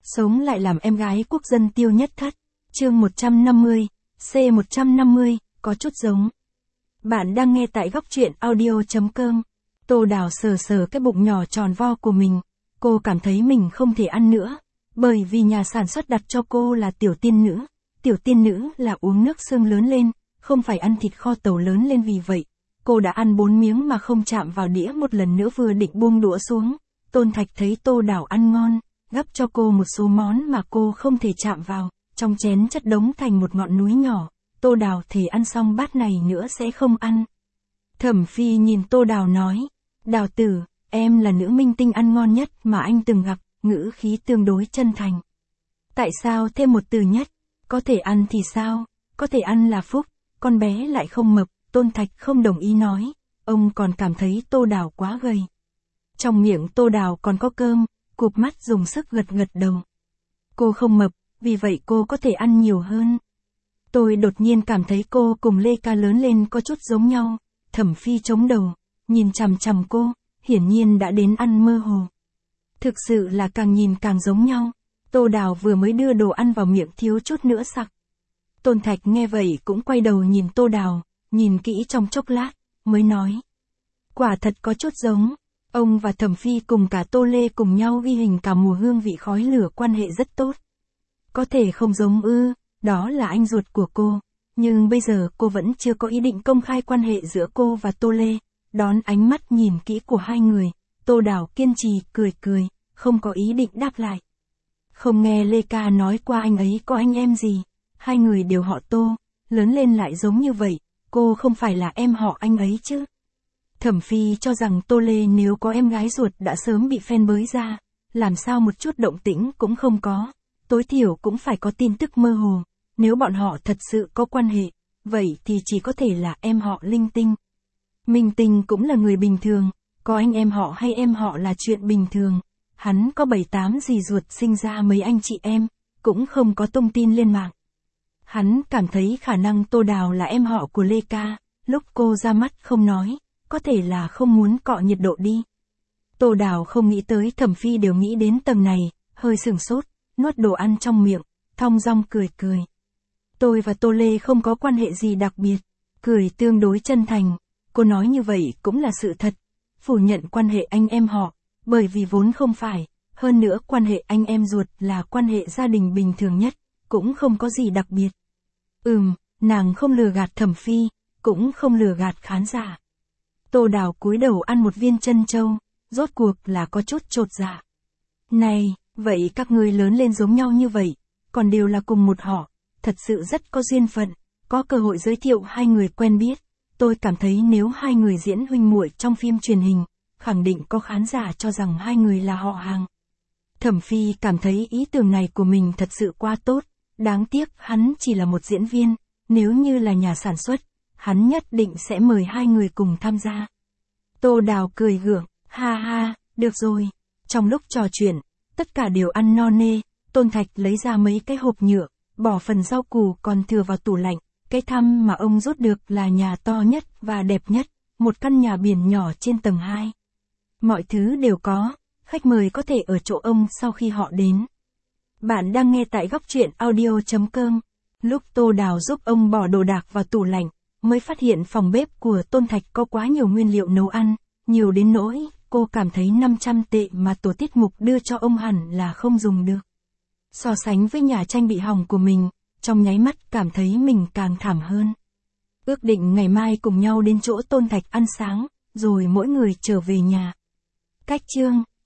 Sống lại làm em gái quốc dân Tiêu Nhất Thất. Chương 150, C150, có chút giống. Bạn đang nghe tại góc truyện audio.com. Tô Đào sờ sờ cái bụng nhỏ tròn vo của mình. Cô cảm thấy mình không thể ăn nữa. Bởi vì nhà sản xuất đặt cho cô là tiểu tiên nữ. Tiểu tiên nữ là uống nước xương lớn lên, không phải ăn thịt kho tàu lớn lên, vì vậy. Cô đã ăn 4 miếng mà không chạm vào đĩa, một lần nữa vừa định buông đũa xuống. Tôn Thạch thấy Tô Đào ăn ngon, gắp cho cô một số món mà cô không thể chạm vào. Trong chén chất đống thành một ngọn núi nhỏ. Tô Đào thề ăn xong bát này nữa sẽ không ăn. Thẩm Phi nhìn Tô Đào nói, Đào tử, em là nữ minh tinh ăn ngon nhất mà anh từng gặp, ngữ khí tương đối chân thành. Tại sao thêm một từ nhất? Có thể ăn thì sao? Có thể ăn là phúc, con bé lại không mập. Tôn Thạch không đồng ý nói, ông còn cảm thấy Tô Đào quá gầy. Trong miệng Tô Đào còn có cơm, cụp mắt dùng sức gật gật đầu. Cô không mập, vì vậy cô có thể ăn nhiều hơn. Tôi đột nhiên cảm thấy cô cùng Lê Ca lớn lên có chút giống nhau. Thẩm Phi chống đầu, nhìn chằm chằm cô, hiển nhiên đã đến ăn mơ hồ. Thực sự là càng nhìn càng giống nhau. Tô Đào vừa mới đưa đồ ăn vào miệng thiếu chút nữa sặc. Tôn Thạch nghe vậy cũng quay đầu nhìn Tô Đào, nhìn kỹ trong chốc lát, mới nói. Quả thật có chút giống. Ông và Thẩm Phi cùng cả Tô Lê cùng nhau ghi hình cả mùa hương vị khói lửa, quan hệ rất tốt. Có thể không giống ư, đó là anh ruột của cô. Nhưng bây giờ cô vẫn chưa có ý định công khai quan hệ giữa cô và Tô Lê. Đón ánh mắt nhìn kỹ của hai người, Tô Đào kiên trì cười cười, không có ý định đáp lại. Không nghe Lê Ca nói qua anh ấy có anh em gì, hai người đều họ Tô, lớn lên lại giống như vậy, cô không phải là em họ anh ấy chứ. Thẩm Phi cho rằng Tô Lê nếu có em gái ruột đã sớm bị phen bới ra, làm sao một chút động tĩnh cũng không có, tối thiểu cũng phải có tin tức mơ hồ, nếu bọn họ thật sự có quan hệ, vậy thì chỉ có thể là em họ linh tinh. Minh Tinh cũng là người bình thường, có anh em họ hay em họ là chuyện bình thường, hắn có 7-8 dì ruột sinh ra mấy anh chị em, cũng không có tung tin lên mạng. Hắn cảm thấy khả năng Tô Đào là em họ của Lê Ca, lúc cô ra mắt không nói, có thể là không muốn cọ nhiệt độ đi. Tô Đào không nghĩ tới Thẩm Phi đều nghĩ đến tầng này, hơi sửng sốt, nuốt đồ ăn trong miệng, thong dong cười cười. Tôi và Tô Lê không có quan hệ gì đặc biệt, cười tương đối chân thành, cô nói như vậy cũng là sự thật, phủ nhận quan hệ anh em họ, bởi vì vốn không phải, hơn nữa quan hệ anh em ruột là quan hệ gia đình bình thường nhất, cũng không có gì đặc biệt. Nàng không lừa gạt Thẩm Phi, cũng không lừa gạt khán giả. Tô Đào cúi đầu ăn một viên trân châu, rốt cuộc là có chút chột dạ. Này, vậy các ngươi lớn lên giống nhau như vậy, còn đều là cùng một họ, thật sự rất có duyên phận, có cơ hội giới thiệu hai người quen biết. Tôi cảm thấy nếu hai người diễn huynh muội trong phim truyền hình, khẳng định có khán giả cho rằng hai người là họ hàng. Thẩm Phi cảm thấy ý tưởng này của mình thật sự quá tốt, đáng tiếc hắn chỉ là một diễn viên, nếu như là nhà sản xuất, hắn nhất định sẽ mời hai người cùng tham gia. Tô Đào cười gượng, ha ha, được rồi. Trong lúc trò chuyện, tất cả đều ăn no nê, Tôn Thạch lấy ra mấy cái hộp nhựa, bỏ phần rau củ còn thừa vào tủ lạnh. Cái thăm mà ông rút được là nhà to nhất và đẹp nhất, một căn nhà biển nhỏ trên tầng 2. Mọi thứ đều có, khách mời có thể ở chỗ ông sau khi họ đến. Bạn đang nghe tại góc truyện audio.com. Lúc Tô Đào giúp ông bỏ đồ đạc vào tủ lạnh, mới phát hiện phòng bếp của Tôn Thạch có quá nhiều nguyên liệu nấu ăn, nhiều đến nỗi, cô cảm thấy 500 tệ mà tổ tiết mục đưa cho ông hẳn là không dùng được. So sánh với nhà tranh bị hỏng của mình, trong nháy mắt cảm thấy mình càng thảm hơn. Ước định ngày mai cùng nhau đến chỗ Tôn Thạch ăn sáng, rồi mỗi người trở về nhà. Cách chương